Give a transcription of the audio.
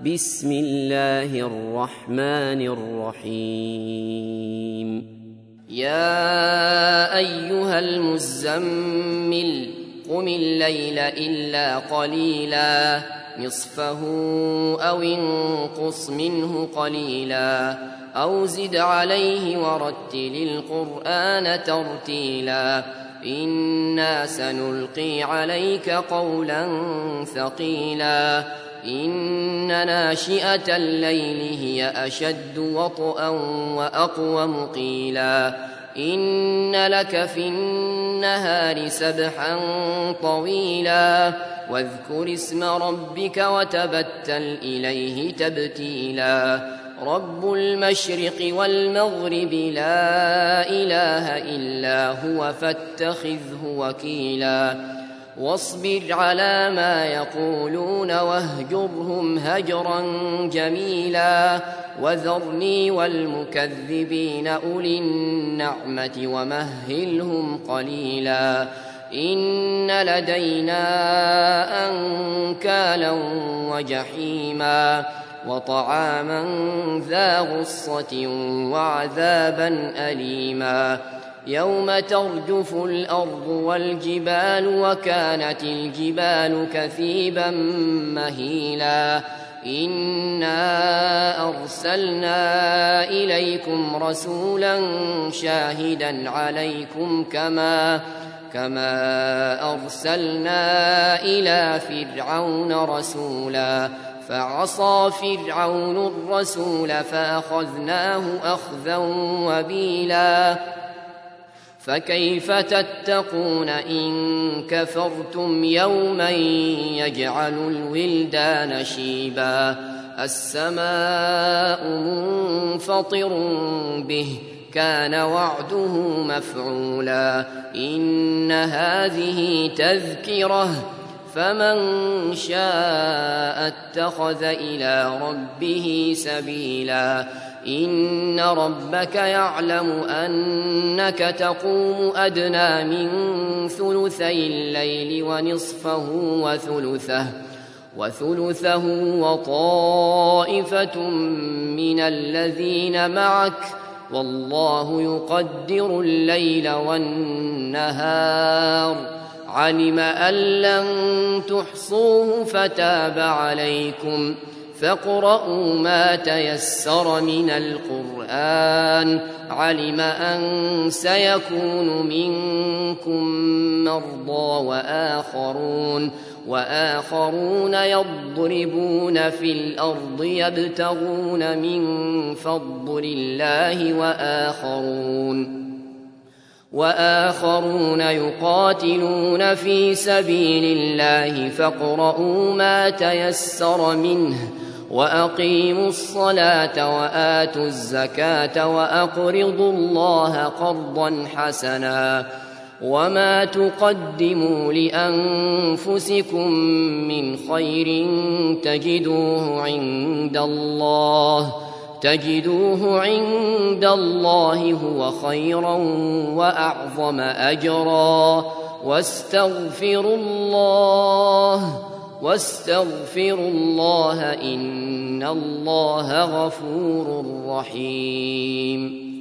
بسم الله الرحمن الرحيم يا أيها المزمل قم الليل إلا قليلا نصفه أو انقص منه قليلا أو زد عليه ورتل القرآن ترتيلا إنا سنلقي عليك قولا ثقيلا إن ناشئة الليل هي أشد وطئا وأقوم قيلا إن لك في النهار سبحا طويلا واذكر اسم ربك وتبتل إليه تبتيلا رب المشرق والمغرب لا إله إلا هو فاتخذه وكيلا واصبر على ما يقولون واهجرهم هجرا جميلا وذرني والمكذبين أولي النعمة ومهلهم قليلا إن لدينا أنكالا وجحيما وطعاما ذا غصة وعذابا أليما يوم ترجف الأرض والجبال وكانت الجبال كثيبا مهيلا إنا أرسلنا إليكم رسولا شاهدا عليكم كما أرسلنا إلى فرعون رسولا فعصى فرعون الرسول فأخذناه أخذا وبيلا فكيف تتقون إن كفرتم يوما يجعل الولدان شيبا السماء منفطر به كان وعده مفعولا إن هذه تذكرة فمن شاء اتخذ إلى ربه سبيلا إن ربك يعلم أنك تقوم أدنى من ثلثي الليل ونصفه وثلثه وطائفة من الذين معك والله يقدر الليل والنهار علم أن لن تحصوه فتاب عليكم فاقرؤوا ما تيسر من القرآن علم أن سيكون منكم مرضى وآخرون يضربون في الأرض يبتغون من فضل الله وآخرون يقاتلون في سبيل الله فاقرؤوا ما تيسر منه وأقيموا الصلاة وآتوا الزكاة وأقرضوا الله قرضا حسنا وما تقدموا لأنفسكم من خير تجدوه عند الله هو خيرا وأعظم أجرا واستغفروا الله إن الله غفور رحيم